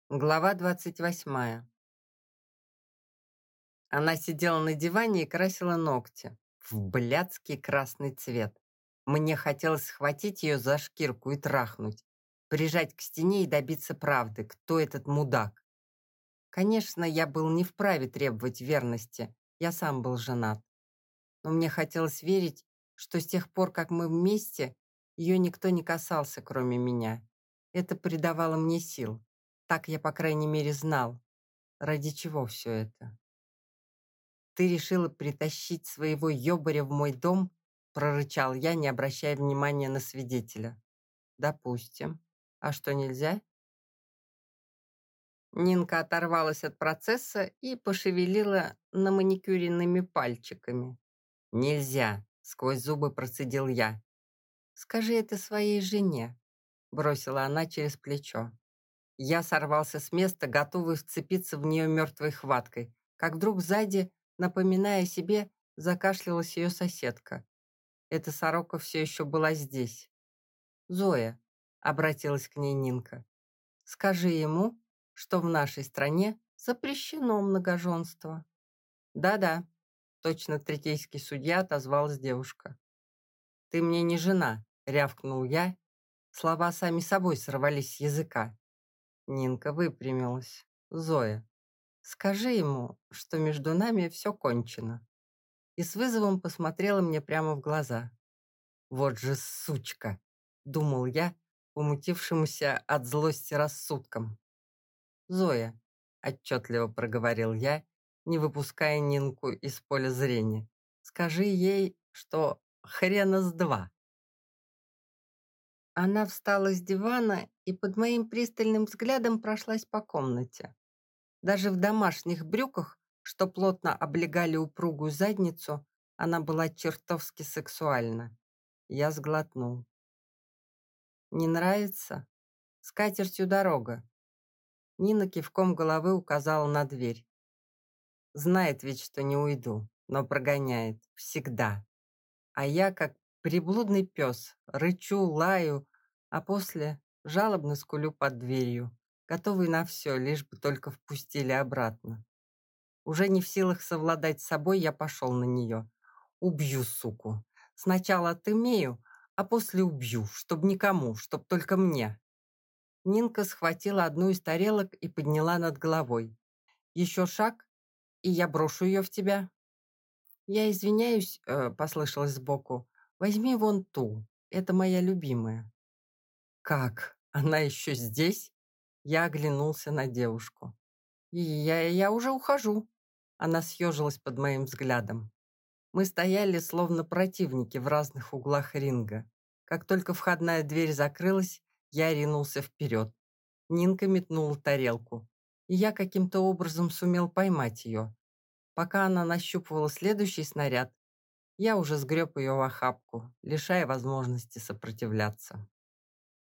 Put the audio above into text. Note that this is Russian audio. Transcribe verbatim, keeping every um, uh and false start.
Глава двадцать восьмая. Она сидела на диване и красила ногти в блядский красный цвет. Мне хотелось схватить ее за шкирку и трахнуть, прижать к стене и добиться правды, кто этот мудак. Конечно, я был не вправе требовать верности, я сам был женат. Но мне хотелось верить, что с тех пор, как мы вместе, ее никто не касался, кроме меня. Это придавало мне сил. Так я, по крайней мере, знал. Ради чего все это? «Ты решила притащить своего ёбаря в мой дом?» прорычал я, не обращая внимания на свидетеля. «Допустим. А что, нельзя?» Нинка оторвалась от процесса и пошевелила на маникюренными пальчиками. «Нельзя!» — сквозь зубы процедил я. «Скажи это своей жене», — бросила она через плечо. Я сорвался с места, готовый вцепиться в нее мертвой хваткой, как вдруг сзади, напоминая о себе, закашлялась ее соседка. Эта сорока все еще была здесь. «Зоя», — обратилась к ней Нинка, — «скажи ему, что в нашей стране запрещено многоженство». «Да-да», — точно третейский судья отозвалась девушка. «Ты мне не жена», — рявкнул я. Слова сами собой сорвались с языка. Нинка выпрямилась. «Зоя, скажи ему, что между нами все кончено». И с вызовом посмотрела мне прямо в глаза. «Вот же сучка!» — думал я, умутившемуся от злости рассудком. «Зоя», — отчетливо проговорил я, не выпуская Нинку из поля зрения, «скажи ей, что хрена с два». Она встала с дивана и под моим пристальным взглядом прошлась по комнате. Даже в домашних брюках, что плотно облегали упругую задницу, она была чертовски сексуальна. Я сглотнул. «Не нравится? С катертью дорога». Нина кивком головы указала на дверь. Знает ведь, что не уйду, но прогоняет. Всегда. А я, как приблудный пес, рычу, лаю, а после жалобно скулю под дверью, готовый на все, лишь бы только впустили обратно. Уже не в силах совладать с собой, я пошел на нее. Убью, суку. Сначала отымею, а после убью, чтоб никому, чтоб только мне. Нинка схватила одну из тарелок и подняла над головой. Еще шаг, и я брошу ее в тебя. «Я извиняюсь», э, — послышалось сбоку. «Возьми вон ту, это моя любимая». «Как? Она еще здесь?» Я оглянулся на девушку. «Я, я уже ухожу». Она съежилась под моим взглядом. Мы стояли, словно противники в разных углах ринга. Как только входная дверь закрылась, я ринулся вперед. Нинка метнула тарелку, и я каким-то образом сумел поймать ее. Пока она нащупывала следующий снаряд, я уже сгреб ее в охапку, лишая возможности сопротивляться.